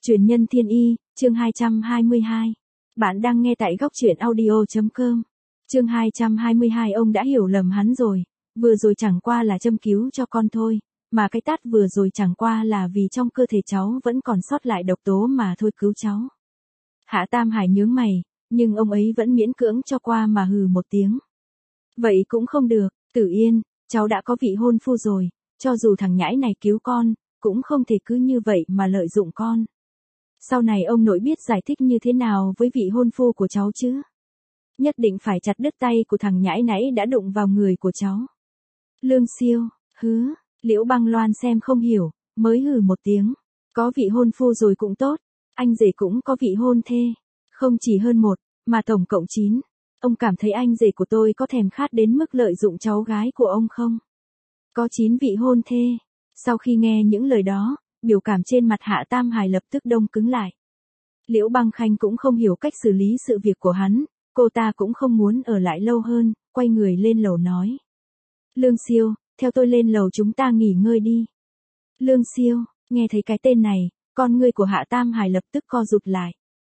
Truyền nhân thiên y, chương 222. Bạn đang nghe tại góc truyện audio.com. Chương 222. Ông đã hiểu lầm hắn rồi, vừa rồi chẳng qua là châm cứu cho con thôi, mà cái tát vừa rồi chẳng qua là vì trong cơ thể cháu vẫn còn sót lại độc tố mà thôi cứu cháu. Hạ Tam Hải nhướng mày, nhưng ông ấy vẫn miễn cưỡng cho qua mà hừ một tiếng. Vậy cũng không được, Tử Yên, cháu đã có vị hôn phu rồi, cho dù thằng nhãi này cứu con, cũng không thể cứ như vậy mà lợi dụng con. Sau này ông nội biết giải thích như thế nào với vị hôn phu của cháu chứ? Nhất định phải chặt đứt tay của thằng nhãi nãy đã đụng vào người của cháu. Lương Siêu, hứ, Liễu Băng Loan xem không hiểu, mới hừ một tiếng. Có vị hôn phu rồi cũng tốt, anh rể cũng có vị hôn thê. Không chỉ hơn một, mà tổng cộng 9. Ông cảm thấy anh rể của tôi có thèm khát đến mức lợi dụng cháu gái của ông không? Có 9 vị hôn thê. Sau khi nghe những lời đó, biểu cảm trên mặt Hạ Tam Hải lập tức đông cứng lại. Liễu Băng Khanh cũng không hiểu cách xử lý sự việc của hắn, cô ta cũng không muốn ở lại lâu hơn, quay người lên lầu nói. Lương Siêu, theo tôi lên lầu chúng ta nghỉ ngơi đi. Lương Siêu, nghe thấy cái tên này, con ngươi của Hạ Tam Hải lập tức co rụt lại.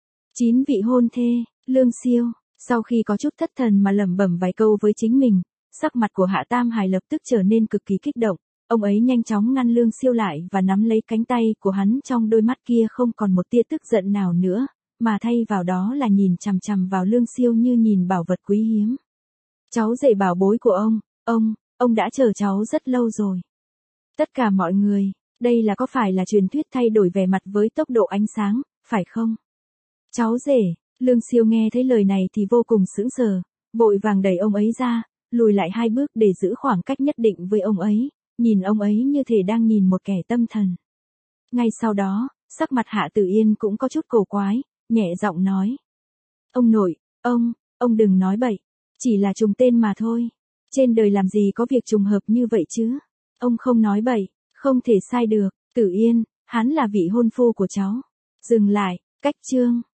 9 vị hôn thê, Lương Siêu, sau khi có chút thất thần mà lẩm bẩm vài câu với chính mình, sắc mặt của Hạ Tam Hải lập tức trở nên cực kỳ kích động. Ông ấy nhanh chóng ngăn Lương Siêu lại và nắm lấy cánh tay của hắn, trong đôi mắt kia không còn một tia tức giận nào nữa, mà thay vào đó là nhìn chằm chằm vào Lương Siêu như nhìn bảo vật quý hiếm. Cháu rể bảo bối của ông đã chờ cháu rất lâu rồi. Tất cả mọi người, đây là có phải là truyền thuyết thay đổi vẻ mặt với tốc độ ánh sáng, phải không? Cháu rể, Lương Siêu nghe thấy lời này thì vô cùng sững sờ, vội vàng đẩy ông ấy ra, lùi lại 2 bước để giữ khoảng cách nhất định với ông ấy. Nhìn ông ấy như thể đang nhìn một kẻ tâm thần. Ngay sau đó, sắc mặt Hạ Tử Yên cũng có chút cổ quái, nhẹ giọng nói. Ông nội, ông đừng nói bậy, chỉ là trùng tên mà thôi. Trên đời làm gì có việc trùng hợp như vậy chứ? Ông không nói bậy, không thể sai được. Tử Yên, hắn là vị hôn phu của cháu. Dừng lại, cách chương.